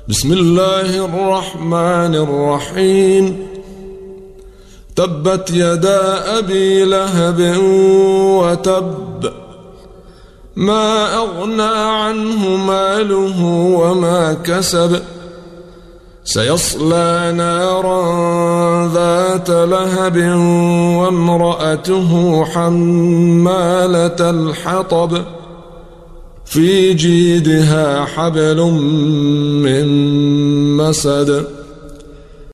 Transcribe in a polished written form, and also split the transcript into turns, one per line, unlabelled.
بسم الله الرحمن الرحيم. تبت يدا أبي لهب وتب، ما أغنى عنه ماله وما كسب، سيصلى نارا ذات لهب وامرأته حمالة الحطب، في جيدها حبل من مسد.